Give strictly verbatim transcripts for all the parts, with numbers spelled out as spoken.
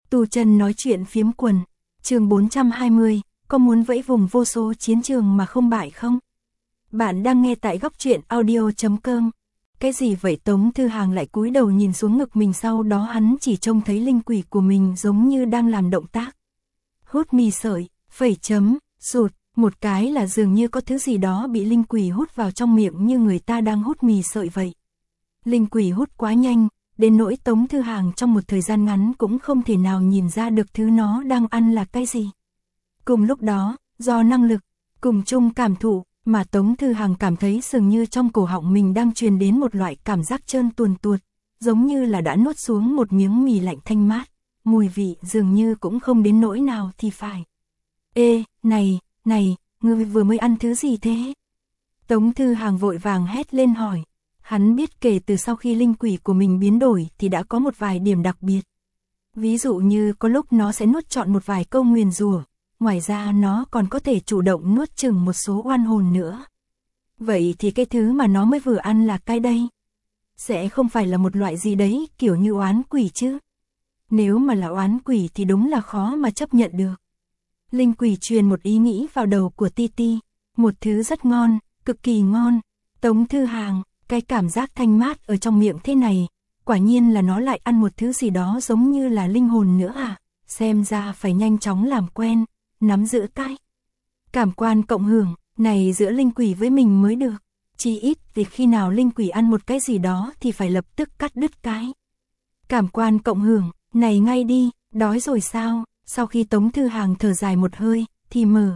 Tu chân nói chuyện phiếm quần, chương bốn trăm hai mươi, có muốn vẫy vùng vô số chiến trường mà không bại không? Bạn đang nghe tại góc truyện audio chấm com. Cái gì vậy? Tống Thư Hàng lại cúi đầu nhìn xuống ngực mình, sau đó hắn chỉ trông thấy linh quỷ của mình giống như đang làm động tác. Hút mì sợi, phẩy chấm, sụt, một cái là dường như có thứ gì đó bị linh quỷ hút vào trong miệng như người ta đang hút mì sợi vậy. Linh quỷ hút quá nhanh, đến nỗi Tống Thư Hàng trong một thời gian ngắn cũng không thể nào nhìn ra được thứ nó đang ăn là cái gì. Cùng lúc đó, do năng lực, cùng chung cảm thụ, mà Tống Thư Hàng cảm thấy dường như trong cổ họng mình đang truyền đến một loại cảm giác trơn tuồn tuột, giống như là đã nuốt xuống một miếng mì lạnh thanh mát, mùi vị dường như cũng không đến nỗi nào thì phải. Ê, này, này, ngươi vừa mới ăn thứ gì thế? Tống Thư Hàng vội vàng hét lên hỏi. Hắn biết kể từ sau khi linh quỷ của mình biến đổi thì đã có một vài điểm đặc biệt. Ví dụ như có lúc nó sẽ nuốt trọn một vài câu nguyền rủa, ngoài ra nó còn có thể chủ động nuốt chửng một số oan hồn nữa. Vậy thì cái thứ mà nó mới vừa ăn là cái đây? Sẽ không phải là một loại gì đấy kiểu như oán quỷ chứ? Nếu mà là oán quỷ thì đúng là khó mà chấp nhận được. Linh quỷ truyền một ý nghĩ vào đầu của Ti Ti, một thứ rất ngon, cực kỳ ngon. Tống Thư Hàng, cái cảm giác thanh mát ở trong miệng thế này, quả nhiên là nó lại ăn một thứ gì đó giống như là linh hồn nữa à, xem ra phải nhanh chóng làm quen, nắm giữ cái cảm quan cộng hưởng này giữa linh quỷ với mình mới được, chỉ ít vì khi nào linh quỷ ăn một cái gì đó thì phải lập tức cắt đứt cái cảm quan cộng hưởng này ngay đi. Đói rồi sao? Sau khi Tống Thư Hàng thở dài một hơi, thì mở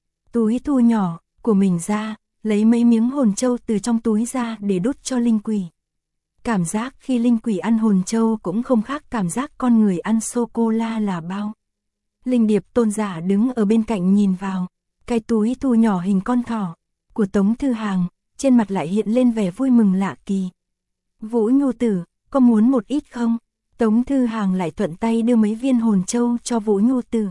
túi thu nhỏ của mình ra, lấy mấy miếng hồn châu từ trong túi ra để đút cho linh quỷ. Cảm giác khi linh quỷ ăn hồn châu cũng không khác cảm giác con người ăn sô-cô-la là bao. Linh Điệp Tôn giả đứng ở bên cạnh nhìn vào cái túi thu nhỏ hình con thỏ của Tống Thư Hàng, trên mặt lại hiện lên vẻ vui mừng lạ kỳ. Vũ Nhu Tử, có muốn một ít không? Tống Thư Hàng lại thuận tay đưa mấy viên hồn châu cho Vũ Nhu Tử.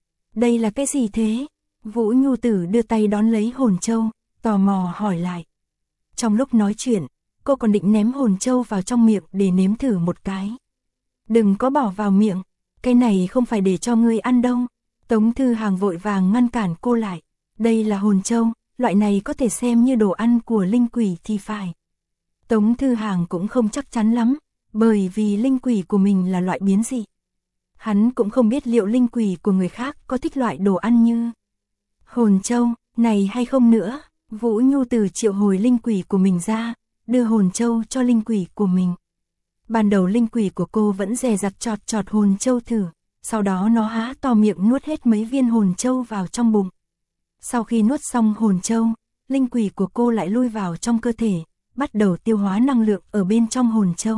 Đây là cái gì thế? Vũ Nhu Tử đưa tay đón lấy hồn châu, tò mò hỏi lại. Trong lúc nói chuyện, cô còn định ném hồn châu vào trong miệng để nếm thử một cái. Đừng có bỏ vào miệng, cái này không phải để cho ngươi ăn đâu. Tống Thư Hàng vội vàng ngăn cản cô lại. Đây là hồn châu, loại này có thể xem như đồ ăn của linh quỷ thì phải. Tống Thư Hàng cũng không chắc chắn lắm, bởi vì linh quỷ của mình là loại biến dị. Hắn cũng không biết liệu linh quỷ của người khác có thích loại đồ ăn như hồn châu này hay không nữa. Vũ Nhu Tử triệu hồi linh quỷ của mình ra, đưa hồn châu cho linh quỷ của mình. Ban đầu linh quỷ của cô vẫn dè dặt chọt chọt hồn châu thử, sau đó nó há to miệng nuốt hết mấy viên hồn châu vào trong bụng. Sau khi nuốt xong hồn châu, linh quỷ của cô lại lui vào trong cơ thể, bắt đầu tiêu hóa năng lượng ở bên trong hồn châu.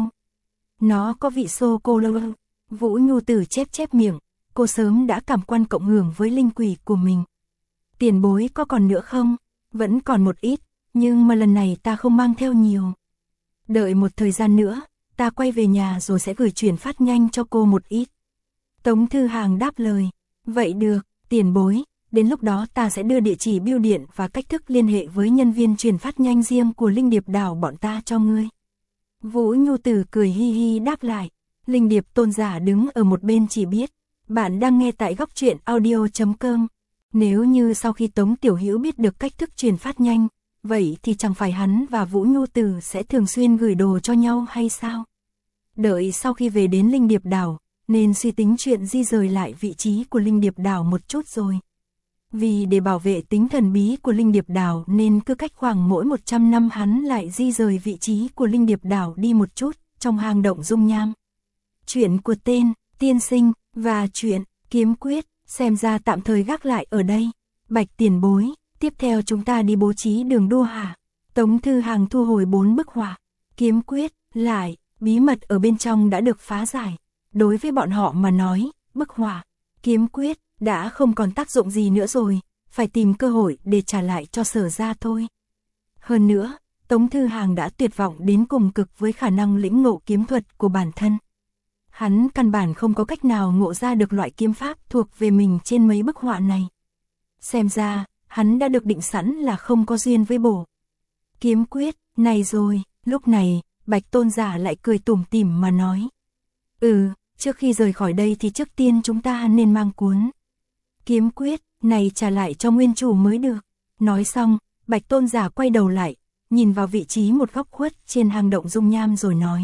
Nó có vị sô-cô-la. Vũ Nhu Tử chép chép miệng, cô sớm đã cảm quan cộng hưởng với linh quỷ của mình. Tiền bối có còn nữa không? Vẫn còn một ít, nhưng mà lần này ta không mang theo nhiều. Đợi một thời gian nữa, ta quay về nhà rồi sẽ gửi chuyển phát nhanh cho cô một ít. Tống Thư Hàng đáp lời. Vậy được, tiền bối, đến lúc đó ta sẽ đưa địa chỉ bưu điện và cách thức liên hệ với nhân viên chuyển phát nhanh riêng của Linh Điệp Đảo bọn ta cho ngươi. Vũ Nhu Tử cười hi hi đáp lại. Linh Điệp Tôn giả đứng ở một bên chỉ biết. Bạn đang nghe tại góc truyện audio chấm com. Nếu như sau khi Tống Tiểu Hữu biết được cách thức truyền phát nhanh, vậy thì chẳng phải hắn và Vũ Nhu Tử sẽ thường xuyên gửi đồ cho nhau hay sao? Đợi sau khi về đến Linh Điệp Đảo, nên suy tính chuyện di rời lại vị trí của Linh Điệp Đảo một chút rồi. Vì để bảo vệ tính thần bí của Linh Điệp Đảo nên cứ cách khoảng mỗi một trăm năm hắn lại di rời vị trí của Linh Điệp Đảo đi một chút, trong hang động dung nham. Chuyện của tên, tiên sinh, và chuyện, kiếm quyết, xem ra tạm thời gác lại ở đây. Bạch tiền bối, tiếp theo chúng ta đi bố trí đường đua hả? Tống Thư Hàng thu hồi bốn bức họa, kiếm quyết, lại, bí mật ở bên trong đã được phá giải. Đối với bọn họ mà nói, bức họa, kiếm quyết, đã không còn tác dụng gì nữa rồi, phải tìm cơ hội để trả lại cho Sở gia thôi. Hơn nữa, Tống Thư Hàng đã tuyệt vọng đến cùng cực với khả năng lĩnh ngộ kiếm thuật của bản thân. Hắn căn bản không có cách nào ngộ ra được loại kiếm pháp thuộc về mình trên mấy bức họa này. Xem ra, hắn đã được định sẵn là không có duyên với bổ kiếm quyết này rồi. Lúc này, Bạch Tôn giả lại cười tủm tỉm mà nói. Ừ, Trước khi rời khỏi đây thì trước tiên chúng ta nên mang cuốn kiếm quyết này trả lại cho nguyên chủ mới được. Nói xong, Bạch Tôn giả quay đầu lại, nhìn vào vị trí một góc khuất trên hang động dung nham rồi nói.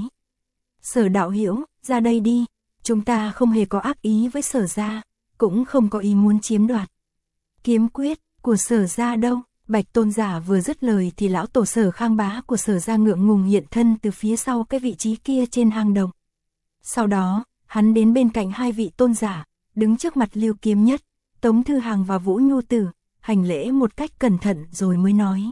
Sở đạo hữu, ra đây đi, chúng ta không hề có ác ý với Sở gia, cũng không có ý muốn chiếm đoạt kiếm quyết của Sở gia đâu. Bạch Tôn giả vừa dứt lời thì lão tổ Sở Khang Bá của Sở gia ngượng ngùng hiện thân từ phía sau cái vị trí kia trên hang động. Sau đó, hắn đến bên cạnh hai vị tôn giả, đứng trước mặt Lưu Kiếm Nhất, Tống Thư Hàng và Vũ Nhu Tử, hành lễ một cách cẩn thận rồi mới nói.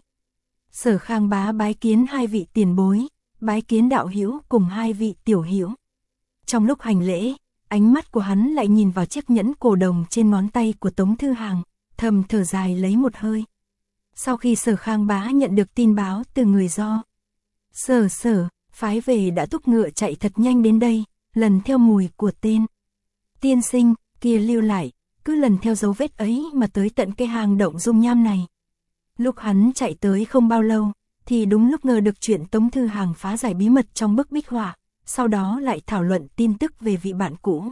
Sở Khang Bá bái kiến hai vị tiền bối, bái kiến đạo hữu cùng hai vị tiểu hữu. Trong lúc hành lễ, ánh mắt của hắn lại nhìn vào chiếc nhẫn cổ đồng trên ngón tay của Tống Thư Hàng, thầm thở dài lấy một hơi. Sau khi Sở Khang Bá nhận được tin báo từ người do Sở Sở phái về đã thúc ngựa chạy thật nhanh đến đây, lần theo mùi của tên tiên sinh kia lưu lại, cứ lần theo dấu vết ấy mà tới tận cái hang động dung nham này. Lúc hắn chạy tới không bao lâu, thì đúng lúc ngờ được chuyện Tống Thư Hàng phá giải bí mật trong bức bích họa, sau đó lại thảo luận tin tức về vị bạn cũ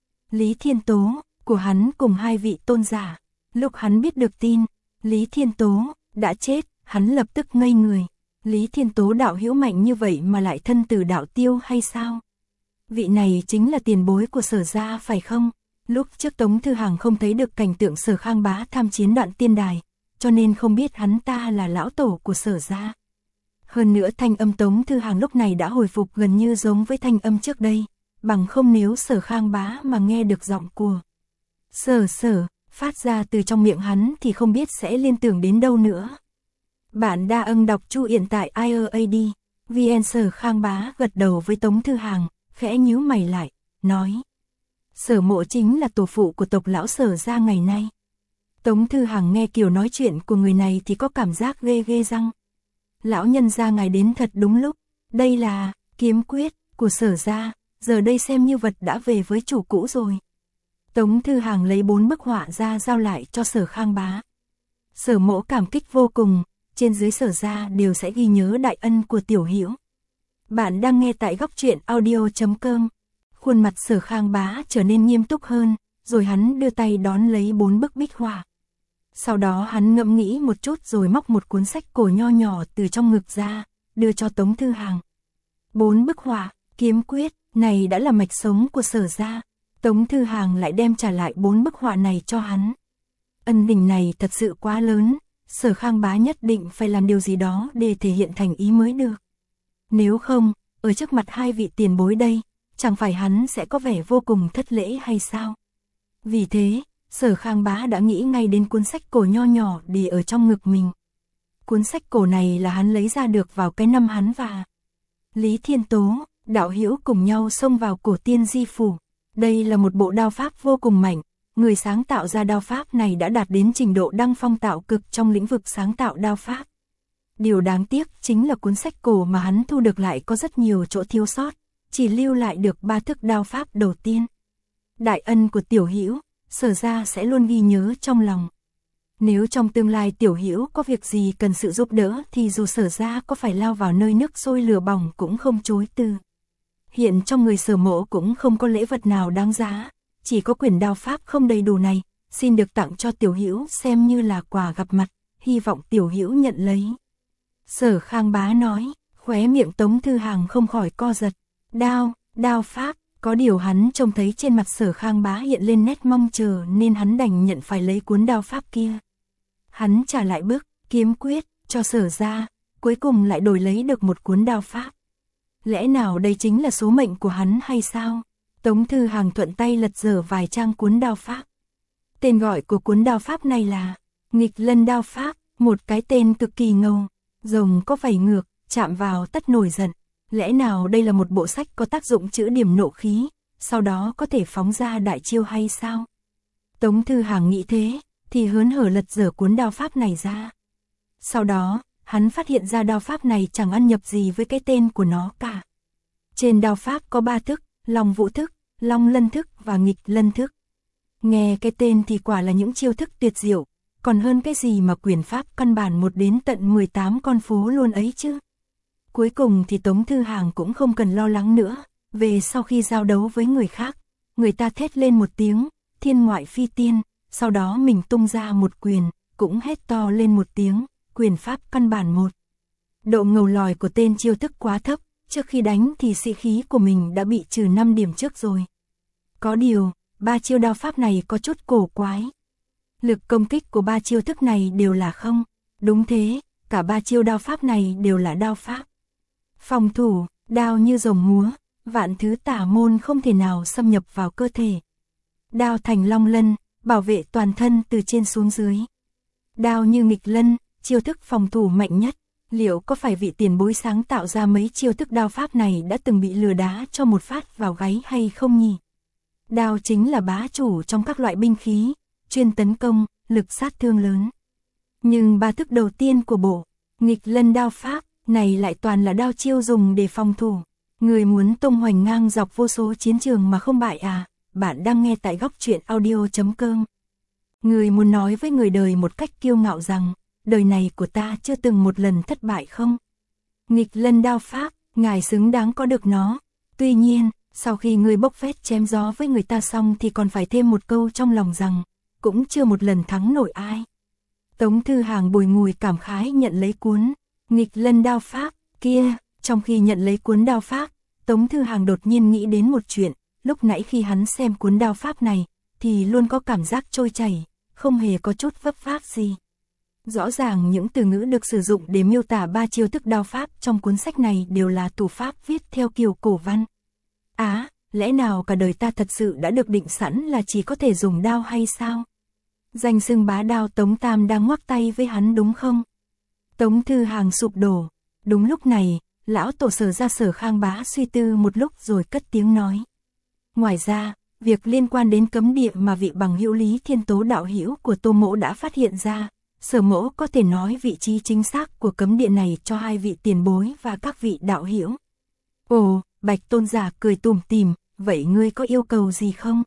Lý Thiên Tố của hắn cùng hai vị tôn giả. Lúc hắn biết được tin Lý Thiên Tố đã chết, hắn lập tức ngây người. Lý Thiên Tố đạo hữu mạnh như vậy mà lại thân tử đạo tiêu hay sao? Vị này chính là tiền bối của Sở gia phải không? Lúc trước Tống Thư Hàng không thấy được cảnh tượng Sở Khang Bá tham chiến Đoạn Tiên Đài, cho nên không biết hắn ta là lão tổ của Sở gia. Hơn nữa thanh âm Tống Thư Hàng lúc này đã hồi phục gần như giống với thanh âm trước đây, bằng không nếu Sở Khang Bá mà nghe được giọng của Sở Sở phát ra từ trong miệng hắn thì không biết sẽ liên tưởng đến đâu nữa. Bạn đa ưng đọc Chu hiện tại i a a d vê en. Sở Khang Bá gật đầu với Tống Thư Hàng, khẽ nhíu mày lại, nói. Sở mộ chính là tổ phụ của tộc lão Sở gia ngày nay. Tống Thư Hàng nghe kiểu nói chuyện của người này thì có cảm giác ghê ghê răng. Lão nhân gia ngài đến thật đúng lúc, đây là kiếm quyết của Sở gia, giờ đây xem như vật đã về với chủ cũ rồi. Tống Thư Hàng lấy bốn bức họa ra giao lại cho Sở Khang Bá. Sở mộ cảm kích vô cùng, trên dưới Sở gia đều sẽ ghi nhớ đại ân của tiểu hữu. Bạn đang nghe tại góc truyện audio chấm com. Khuôn mặt Sở Khang Bá trở nên nghiêm túc hơn, rồi hắn đưa tay đón lấy bốn bức bích họa. Sau đó hắn ngẫm nghĩ một chút rồi móc một cuốn sách cổ nho nhỏ từ trong ngực ra, đưa cho Tống Thư Hàng. Bốn bức họa, kiếm quyết, này đã là mạch sống của Sở gia. Tống Thư Hàng lại đem trả lại bốn bức họa này cho hắn. Ân tình này thật sự quá lớn, Sở Khang Bá nhất định phải làm điều gì đó để thể hiện thành ý mới được. Nếu không, ở trước mặt hai vị tiền bối đây, chẳng phải hắn sẽ có vẻ vô cùng thất lễ hay sao? Vì thế, Sở Khang Bá đã nghĩ ngay đến cuốn sách cổ nho nhỏ để ở trong ngực mình. Cuốn sách cổ này là hắn lấy ra được vào cái năm hắn và Lý Thiên Tố, đạo hữu cùng nhau xông vào cổ tiên di phủ. Đây là một bộ đao pháp vô cùng mạnh, người sáng tạo ra đao pháp này đã đạt đến trình độ đăng phong tạo cực trong lĩnh vực sáng tạo đao pháp. Điều đáng tiếc chính là cuốn sách cổ mà hắn thu được lại có rất nhiều chỗ thiếu sót, chỉ lưu lại được ba thức đao pháp đầu tiên. Đại ân của tiểu hữu, Sở gia sẽ luôn ghi nhớ trong lòng. Nếu trong tương lai tiểu hữu có việc gì cần sự giúp đỡ thì dù Sở gia có phải lao vào nơi nước sôi lửa bỏng cũng không chối từ. Hiện trong người Sở mộ cũng không có lễ vật nào đáng giá, chỉ có quyển đao pháp không đầy đủ này, xin được tặng cho tiểu hữu xem như là quà gặp mặt, hy vọng tiểu hữu nhận lấy. Sở Khang Bá nói, khóe miệng Tống Thư Hàng không khỏi co giật. Đao, đao pháp, có điều hắn trông thấy trên mặt Sở Khang Bá hiện lên nét mong chờ nên hắn đành nhận phải lấy cuốn đao pháp kia. Hắn trả lại bức kiếm quyết cho Sở gia, cuối cùng lại đổi lấy được một cuốn đao pháp. Lẽ nào đây chính là số mệnh của hắn hay sao? Tống Thư Hàng thuận tay lật dở vài trang cuốn đao pháp. Tên gọi của cuốn đao pháp này là Nghịch Lân đao pháp, một cái tên cực kỳ ngầu. Rồng có vảy ngược, chạm vào tất nổi giận. Lẽ nào đây là một bộ sách có tác dụng trữ điểm nộ khí, sau đó có thể phóng ra đại chiêu hay sao? Tống Thư Hàng nghĩ thế, thì hớn hở lật dở cuốn đao pháp này ra. Sau đó, hắn phát hiện ra đao pháp này chẳng ăn nhập gì với cái tên của nó cả. Trên đao pháp có ba thức, Long Vũ thức, Long Lân thức và Nghịch Lân thức. Nghe cái tên thì quả là những chiêu thức tuyệt diệu, còn hơn cái gì mà quyền pháp căn bản một đến tận mười tám con phố luôn ấy chứ. Cuối cùng thì Tống Thư Hàng cũng không cần lo lắng nữa, về sau khi giao đấu với người khác, người ta thét lên một tiếng, thiên ngoại phi tiên, sau đó mình tung ra một quyền, cũng hét to lên một tiếng, quyền pháp căn bản một. Độ ngầu lòi của tên chiêu thức quá thấp, trước khi đánh thì sĩ khí của mình đã bị trừ năm điểm trước rồi. Có điều, ba chiêu đao pháp này có chút cổ quái. Lực công kích của ba chiêu thức này đều là không. Đúng thế, cả ba chiêu đao pháp này đều là đao pháp. Phòng thủ, đao như rồng múa, vạn thứ tà môn không thể nào xâm nhập vào cơ thể. Đao thành long lân, bảo vệ toàn thân từ trên xuống dưới. Đao như nghịch lân, chiêu thức phòng thủ mạnh nhất. Liệu có phải vị tiền bối sáng tạo ra mấy chiêu thức đao pháp này đã từng bị lừa đá cho một phát vào gáy hay không nhỉ? Đao chính là bá chủ trong các loại binh khí, chuyên tấn công, lực sát thương lớn. Nhưng ba thức đầu tiên của bộ nghịch lân đao pháp này lại toàn là đao chiêu dùng để phòng thủ. Người muốn tung hoành ngang dọc vô số chiến trường mà không bại à? Bạn đang nghe tại góc truyện audio chấm com. Người muốn nói với người đời một cách kiêu ngạo rằng, đời này của ta chưa từng một lần thất bại không? Nghịch lân đao pháp, ngài xứng đáng có được nó. Tuy nhiên, sau khi người bốc phét chém gió với người ta xong thì còn phải thêm một câu trong lòng rằng, cũng chưa một lần thắng nổi ai. Tống Thư Hàng bùi ngùi cảm khái nhận lấy cuốn nghịch lân đao pháp kia. Trong khi nhận lấy cuốn đao pháp, Tống Thư Hàng đột nhiên nghĩ đến một chuyện. Lúc nãy khi hắn xem cuốn đao pháp này, thì luôn có cảm giác trôi chảy, không hề có chút vấp váp gì. Rõ ràng những từ ngữ được sử dụng để miêu tả ba chiêu thức đao pháp trong cuốn sách này đều là thủ pháp viết theo kiểu cổ văn. Á, à, lẽ nào cả đời ta thật sự đã được định sẵn là chỉ có thể dùng đao hay sao? Danh xưng bá đao Tống Tam đang ngoắc tay với hắn đúng không? Tống Thư Hàng sụp đổ. Đúng lúc này, lão tổ Sở ra Sở Khang Bá suy tư một lúc rồi cất tiếng nói. Ngoài ra, việc liên quan đến cấm địa mà vị bằng hữu Lý Thiên Tố đạo hữu của Tô Mỗ đã phát hiện ra, Sở Mỗ có thể nói vị trí chính xác của cấm địa này cho hai vị tiền bối và các vị đạo hữu. Ồ, Bạch Tôn giả cười tủm tỉm, vậy ngươi có yêu cầu gì không?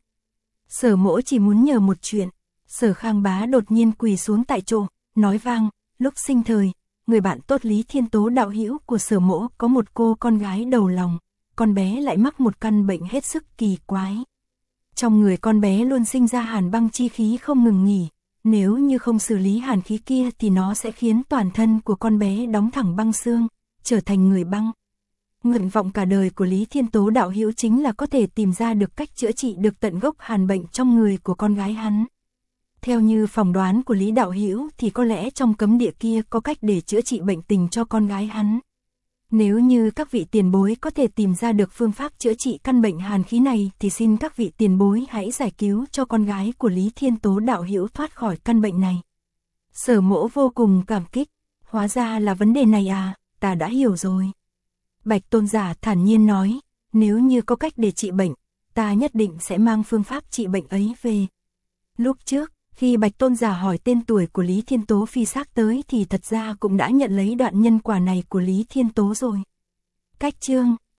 Sở Mỗ chỉ muốn nhờ một chuyện. Sở Khang Bá đột nhiên quỳ xuống tại chỗ, nói vang, lúc sinh thời, người bạn tốt Lý Thiên Tố đạo hữu của Sở Mỗ có một cô con gái đầu lòng, con bé lại mắc một căn bệnh hết sức kỳ quái. Trong người con bé luôn sinh ra hàn băng chi khí không ngừng nghỉ, nếu như không xử lý hàn khí kia thì nó sẽ khiến toàn thân của con bé đóng thẳng băng xương, trở thành người băng. Nguyện vọng cả đời của Lý Thiên Tố đạo hữu chính là có thể tìm ra được cách chữa trị được tận gốc hàn bệnh trong người của con gái hắn. Theo như phỏng đoán của Lý đạo hữu thì có lẽ trong cấm địa kia có cách để chữa trị bệnh tình cho con gái hắn. Nếu như các vị tiền bối có thể tìm ra được phương pháp chữa trị căn bệnh hàn khí này thì xin các vị tiền bối hãy giải cứu cho con gái của Lý Thiên Tố đạo hữu thoát khỏi căn bệnh này. Sở Mỗ vô cùng cảm kích, hóa ra là vấn đề này à, ta đã hiểu rồi. Bạch Tôn giả thản nhiên nói, nếu như có cách để trị bệnh, ta nhất định sẽ mang phương pháp trị bệnh ấy về. Lúc trước, khi Bạch Tôn giả hỏi tên tuổi của Lý Thiên Tố phi xác tới thì thật ra cũng đã nhận lấy đoạn nhân quả này của Lý Thiên Tố rồi. Cách chương